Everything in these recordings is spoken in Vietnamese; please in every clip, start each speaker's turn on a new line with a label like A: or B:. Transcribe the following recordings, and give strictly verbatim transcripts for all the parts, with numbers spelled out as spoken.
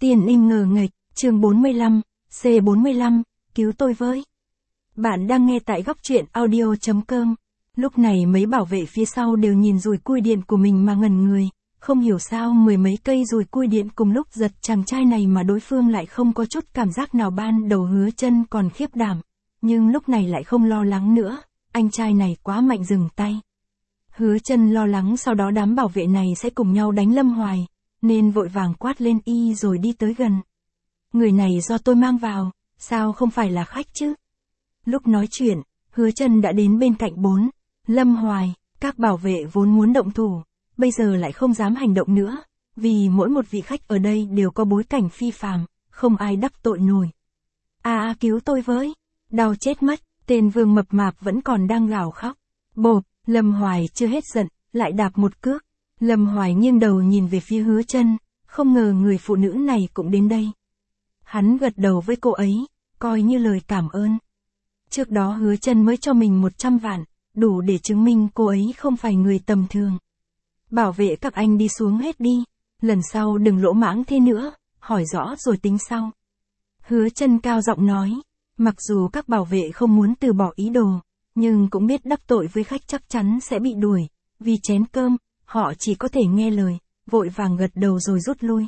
A: Tiền im ngờ nghệch, chương bốn mươi lăm, C bốn mươi lăm, cứu tôi với. Bạn đang nghe tại góc truyện audio chấm com. Lúc này mấy bảo vệ phía sau đều nhìn dùi cui điện của mình mà ngẩn người, không hiểu sao mười mấy cây dùi cui điện cùng lúc giật chàng trai này mà đối phương lại không có chút cảm giác nào. Ban đầu Hứa Chân còn khiếp đảm, nhưng lúc này lại không lo lắng nữa, anh trai này quá mạnh, dừng tay. Hứa Chân lo lắng sau đó đám bảo vệ này sẽ cùng nhau đánh Lâm Hoài, nên vội vàng quát lên y rồi đi tới gần. Người này do tôi mang vào, sao không phải là khách chứ? Lúc nói chuyện, Hứa Chân đã đến bên cạnh bốn, Lâm Hoài, các bảo vệ vốn muốn động thủ, bây giờ lại không dám hành động nữa, vì mỗi một vị khách ở đây đều có bối cảnh phi phàm, không ai đắc tội nổi. A a cứu tôi với, đau chết mất, tên Vương mập mạp vẫn còn đang gào khóc. Bộp, Lâm Hoài chưa hết giận, lại đạp một cước. Lâm Hoài nghiêng đầu nhìn về phía Hứa Chân, không ngờ người phụ nữ này cũng đến đây. Hắn gật đầu với cô ấy, coi như lời cảm ơn. Trước đó Hứa Chân mới cho mình một trăm vạn, đủ để chứng minh cô ấy không phải người tầm thường. Bảo vệ các anh đi xuống hết đi, lần sau đừng lỗ mãng thế nữa, hỏi rõ rồi tính sau. Hứa Chân cao giọng nói, mặc dù các bảo vệ không muốn từ bỏ ý đồ, nhưng cũng biết đắc tội với khách chắc chắn sẽ bị đuổi, vì chén cơm, họ chỉ có thể nghe lời, vội vàng gật đầu rồi rút lui.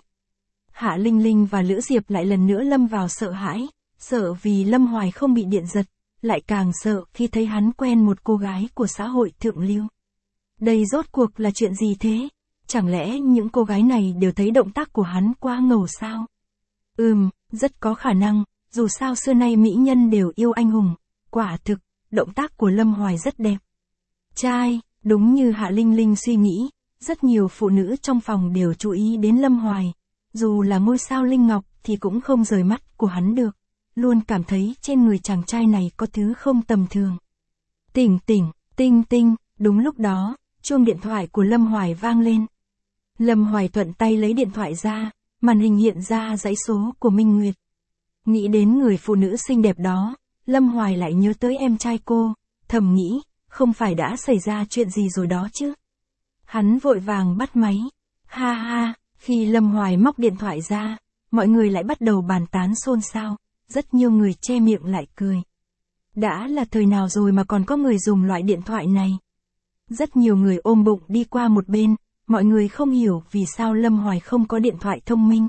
A: Hạ Linh Linh và Lữ Diệp lại lần nữa lâm vào sợ hãi, sợ vì Lâm Hoài không bị điện giật, lại càng sợ khi thấy hắn quen một cô gái của xã hội thượng lưu. Đây rốt cuộc là chuyện gì thế? Chẳng lẽ những cô gái này đều thấy động tác của hắn quá ngầu sao? Ừm, rất có khả năng, dù sao xưa nay mỹ nhân đều yêu anh hùng, quả thực, động tác của Lâm Hoài rất đẹp. Trai, đúng như Hạ Linh Linh suy nghĩ, rất nhiều phụ nữ trong phòng đều chú ý đến Lâm Hoài, dù là ngôi sao Linh Ngọc thì cũng không rời mắt của hắn được, luôn cảm thấy trên người chàng trai này có thứ không tầm thường. Tỉnh tỉnh, tinh tinh, đúng lúc đó, chuông điện thoại của Lâm Hoài vang lên. Lâm Hoài thuận tay lấy điện thoại ra, màn hình hiện ra dãy số của Minh Nguyệt. Nghĩ đến người phụ nữ xinh đẹp đó, Lâm Hoài lại nhớ tới em trai cô, thầm nghĩ, không phải đã xảy ra chuyện gì rồi đó chứ. Hắn vội vàng bắt máy. Ha ha, khi Lâm Hoài móc điện thoại ra, mọi người lại bắt đầu bàn tán xôn xao, rất nhiều người che miệng lại cười. Đã là thời nào rồi mà còn có người dùng loại điện thoại này? Rất nhiều người ôm bụng đi qua một bên, mọi người không hiểu vì sao Lâm Hoài không có điện thoại thông minh.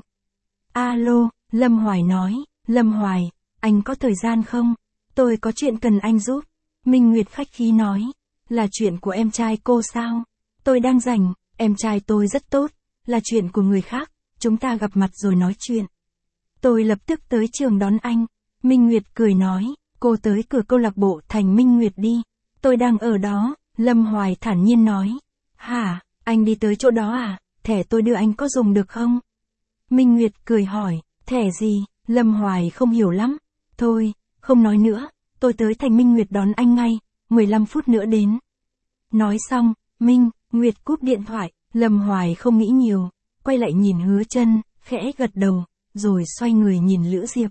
A: Alo, Lâm Hoài nói, Lâm Hoài, anh có thời gian không? Tôi có chuyện cần anh giúp. Minh Nguyệt khách khí nói, là chuyện của em trai cô sao? Tôi đang rảnh, em trai tôi rất tốt, là chuyện của người khác, chúng ta gặp mặt rồi nói chuyện. Tôi lập tức tới trường đón anh. Minh Nguyệt cười nói, cô tới cửa câu lạc bộ Thành Minh Nguyệt đi. Tôi đang ở đó, Lâm Hoài thản nhiên nói. Hả, anh đi tới chỗ đó à, thẻ tôi đưa anh có dùng được không? Minh Nguyệt cười hỏi, thẻ gì? Lâm Hoài không hiểu lắm. Thôi, không nói nữa, tôi tới Thành Minh Nguyệt đón anh ngay, mười lăm phút nữa đến. Nói xong, Minh Nguyệt cúp điện thoại, Lâm Hoài không nghĩ nhiều, quay lại nhìn Hứa Chân, khẽ gật đầu, rồi xoay người nhìn Lữ Diệp.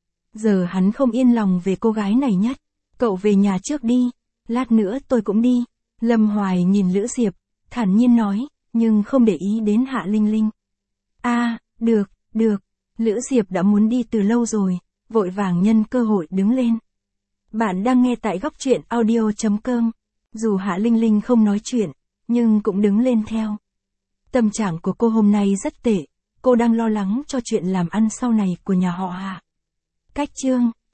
A: Giờ hắn không yên lòng về cô gái này nhất. Cậu về nhà trước đi, lát nữa tôi cũng đi. Lâm Hoài nhìn Lữ Diệp, thản nhiên nói, nhưng không để ý đến Hạ Linh Linh. A, à, được, được. Lữ Diệp đã muốn đi từ lâu rồi, vội vàng nhân cơ hội đứng lên. Bạn đang nghe tại góc truyện audio chấm com. Dù Hạ Linh Linh không nói chuyện, nhưng cũng đứng lên theo. Tâm trạng của cô hôm nay rất tệ, cô đang lo lắng cho chuyện làm ăn sau này của nhà họ Hạ. Cách chương